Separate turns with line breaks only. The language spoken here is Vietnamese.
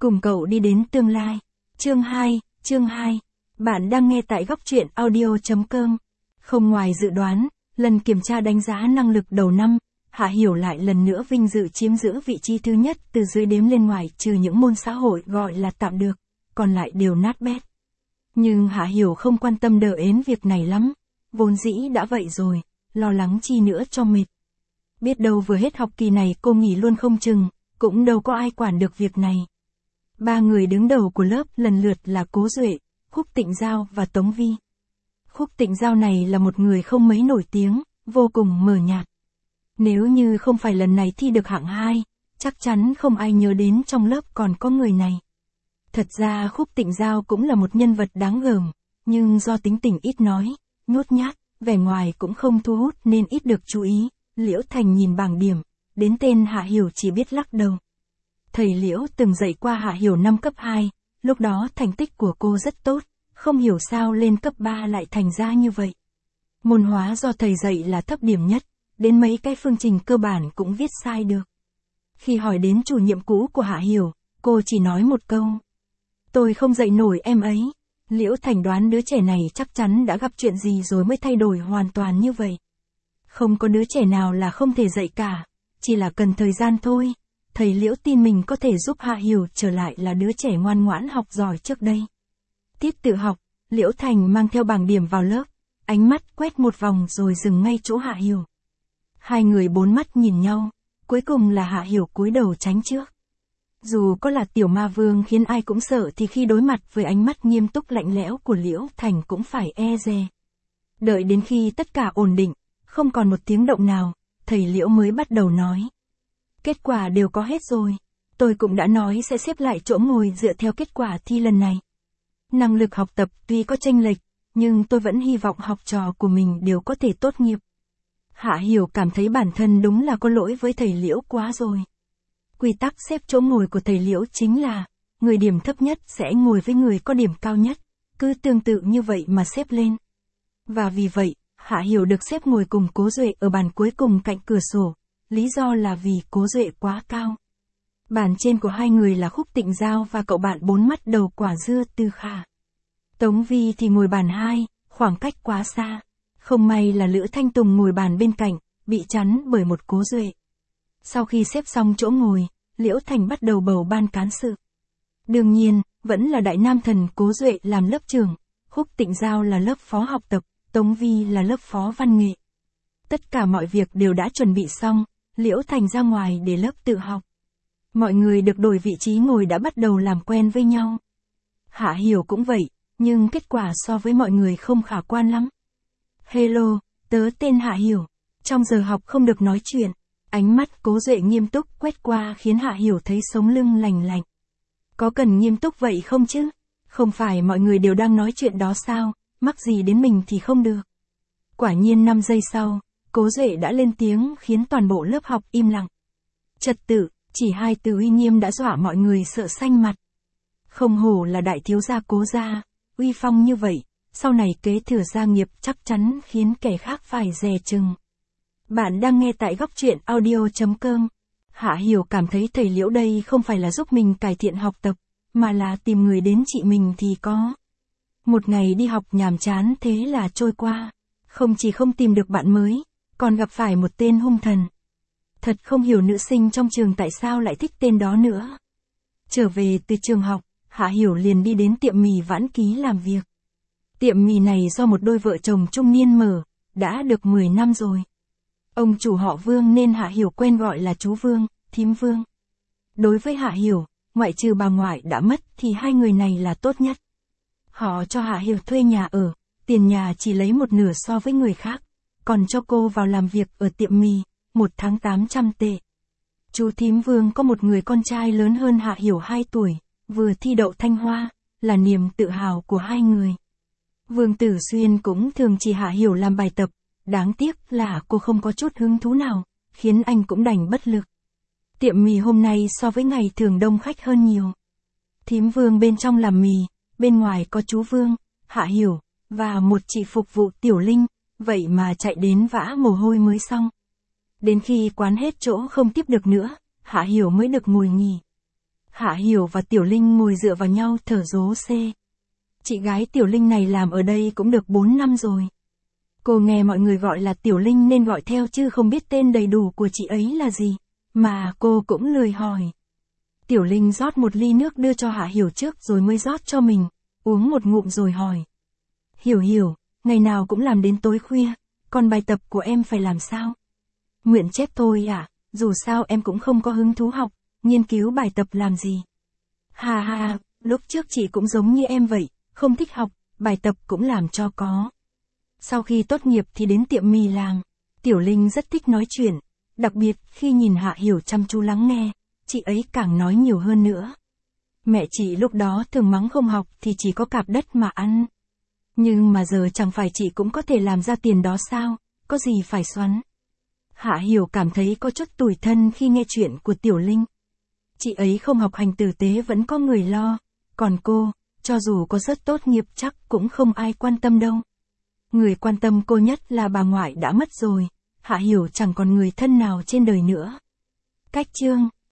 Cùng cậu đi đến tương lai. Chương 2. Bạn đang nghe tại góc truyện audio.com. Không ngoài dự đoán, lần kiểm tra đánh giá năng lực đầu năm, Hạ Hiểu lại lần nữa vinh dự chiếm giữ vị trí thứ nhất từ dưới đếm lên ngoài, trừ những môn xã hội gọi là tạm được, còn lại đều nát bét. Nhưng Hạ Hiểu không quan tâm đờ ến việc này lắm, vốn dĩ đã vậy rồi, lo lắng chi nữa cho mệt. Biết đâu vừa hết học kỳ này cô nghỉ luôn không chừng, cũng đâu có ai quản được việc này. Ba người đứng đầu của lớp lần lượt là Cố Duệ, Khúc Tịnh Giao và Tống Vi. Khúc Tịnh Giao này là một người không mấy nổi tiếng, vô cùng mờ nhạt. Nếu như không phải lần này thi được hạng 2, chắc chắn không ai nhớ đến trong lớp còn có người này. Thật ra Khúc Tịnh Giao cũng là một nhân vật đáng gờm, nhưng do tính tình ít nói, nhút nhát, vẻ ngoài cũng không thu hút nên ít được chú ý. Liễu Thành nhìn bảng điểm, đến tên Hạ Hiểu chỉ biết lắc đầu. Thầy Liễu từng dạy qua Hạ Hiểu năm cấp 2, lúc đó thành tích của cô rất tốt, không hiểu sao lên cấp 3 lại thành ra như vậy. Môn hóa do thầy dạy là thấp điểm nhất, đến mấy cái phương trình cơ bản cũng viết sai được. Khi hỏi đến chủ nhiệm cũ của Hạ Hiểu, cô chỉ nói một câu: "Tôi không dạy nổi em ấy." Liễu Thành đoán đứa trẻ này chắc chắn đã gặp chuyện gì rồi mới thay đổi hoàn toàn như vậy. Không có đứa trẻ nào là không thể dạy cả, chỉ là cần thời gian thôi. Thầy Liễu tin mình có thể giúp Hạ Hiểu trở lại là đứa trẻ ngoan ngoãn học giỏi trước đây. Tiết tự học, Liễu Thành mang theo bảng điểm vào lớp, ánh mắt quét một vòng rồi dừng ngay chỗ Hạ Hiểu. Hai người bốn mắt nhìn nhau, cuối cùng là Hạ Hiểu cúi đầu tránh trước. Dù có là tiểu ma vương khiến ai cũng sợ thì khi đối mặt với ánh mắt nghiêm túc lạnh lẽo của Liễu Thành cũng phải e dè. Đợi đến khi tất cả ổn định, không còn một tiếng động nào, thầy Liễu mới bắt đầu nói: "Kết quả đều có hết rồi. Tôi cũng đã nói sẽ xếp lại chỗ ngồi dựa theo kết quả thi lần này. Năng lực học tập tuy có chênh lệch, nhưng tôi vẫn hy vọng học trò của mình đều có thể tốt nghiệp." Hạ Hiểu cảm thấy bản thân đúng là có lỗi với thầy Liễu quá rồi. Quy tắc xếp chỗ ngồi của thầy Liễu chính là, người điểm thấp nhất sẽ ngồi với người có điểm cao nhất, cứ tương tự như vậy mà xếp lên. Và vì vậy, Hạ Hiểu được xếp ngồi cùng Cố Duệ ở bàn cuối cùng cạnh cửa sổ, lý do là vì Cố Duệ quá cao. Bàn trên của hai người là Khúc Tịnh Giao và cậu bạn bốn mắt đầu quả dưa Tư Khả. Tống Vi thì ngồi bàn 2, khoảng cách quá xa. Không may là Lữ Thanh Tùng ngồi bàn bên cạnh, bị chắn bởi một Cố Duệ. Sau khi xếp xong chỗ ngồi, Liễu Thành bắt đầu bầu ban cán sự. Đương nhiên, vẫn là đại nam thần Cố Duệ làm lớp trưởng, Khúc Tịnh Giao là lớp phó học tập, Tống Vi là lớp phó văn nghệ. Tất cả mọi việc đều đã chuẩn bị xong, Liễu Thành ra ngoài để lớp tự học. Mọi người được đổi vị trí ngồi đã bắt đầu làm quen với nhau. Hạ Hiểu cũng vậy, nhưng kết quả so với mọi người không khả quan lắm. "Hello, tớ tên Hạ Hiểu." Trong giờ học không được nói chuyện, ánh mắt Cố Duệ nghiêm túc quét qua khiến Hạ Hiểu thấy sống lưng lành lạnh. Có cần nghiêm túc vậy không chứ? Không phải mọi người đều đang nói chuyện đó sao, mắc gì đến mình thì không được. Quả nhiên 5 giây sau, Cố Duệ đã lên tiếng khiến toàn bộ lớp học im lặng. Trật tự, chỉ 2 từ uy nghiêm đã dọa mọi người sợ xanh mặt. Không hổ là đại thiếu gia Cố gia, uy phong như vậy, sau này kế thừa gia nghiệp chắc chắn khiến kẻ khác phải dè chừng. Bạn đang nghe tại góc truyện audio.com. Hạ Hiểu cảm thấy thầy Liễu đây không phải là giúp mình cải thiện học tập, mà là tìm người đến trị mình thì có. Một ngày đi học nhàm chán thế là trôi qua, không chỉ không tìm được bạn mới, còn gặp phải một tên hung thần. Thật không hiểu nữ sinh trong trường tại sao lại thích tên đó nữa. Trở về từ trường học, Hạ Hiểu liền đi đến tiệm mì Vãn Ký làm việc. Tiệm mì này do một đôi vợ chồng trung niên mở, đã được 10 năm rồi. Ông chủ họ Vương nên Hạ Hiểu quen gọi là chú Vương, thím Vương. Đối với Hạ Hiểu, ngoại trừ bà ngoại đã mất thì hai người này là tốt nhất. Họ cho Hạ Hiểu thuê nhà ở, tiền nhà chỉ lấy một nửa so với người khác, còn cho cô vào làm việc ở tiệm mì, 1 tháng 800 tệ. Chú thím Vương có một người con trai lớn hơn Hạ Hiểu 2 tuổi, vừa thi đậu Thanh Hoa, là niềm tự hào của hai người. Vương Tử Xuyên cũng thường chỉ Hạ Hiểu làm bài tập, đáng tiếc là cô không có chút hứng thú nào, khiến anh cũng đành bất lực. Tiệm mì hôm nay so với ngày thường đông khách hơn nhiều. Thím Vương bên trong làm mì, bên ngoài có chú Vương, Hạ Hiểu, và một chị phục vụ Tiểu Linh, vậy mà chạy đến vã mồ hôi mới xong. Đến khi quán hết chỗ không tiếp được nữa, Hạ Hiểu mới được ngồi nghỉ. Hạ Hiểu và Tiểu Linh ngồi dựa vào nhau thở rố xê. Chị gái Tiểu Linh này làm ở đây cũng được 4 năm rồi. Cô nghe mọi người gọi là Tiểu Linh nên gọi theo chứ không biết tên đầy đủ của chị ấy là gì, mà cô cũng lười hỏi. Tiểu Linh rót một ly nước đưa cho Hạ Hiểu trước rồi mới rót cho mình, uống một ngụm rồi hỏi. Hiểu, ngày nào cũng làm đến tối khuya, còn bài tập của em phải làm sao? Nguyện chép thôi à, dù sao em cũng không có hứng thú học, nghiên cứu bài tập làm gì. Ha, lúc trước chị cũng giống như em vậy, không thích học, bài tập cũng làm cho có. Sau khi tốt nghiệp thì đến tiệm mì làm. Tiểu Linh rất thích nói chuyện, đặc biệt khi nhìn Hạ Hiểu chăm chú lắng nghe, chị ấy càng nói nhiều hơn nữa. Mẹ chị lúc đó thường mắng không học thì chỉ có cạp đất mà ăn. Nhưng mà giờ chẳng phải chị cũng có thể làm ra tiền đó sao, có gì phải xoắn. Hạ Hiểu cảm thấy có chút tủi thân khi nghe chuyện của Tiểu Linh. Chị ấy không học hành tử tế vẫn có người lo, còn cô, cho dù có rất tốt nghiệp chắc cũng không ai quan tâm đâu. Người quan tâm cô nhất là bà ngoại đã mất rồi, Hạ Hiểu chẳng còn người thân nào trên đời nữa. Cách chương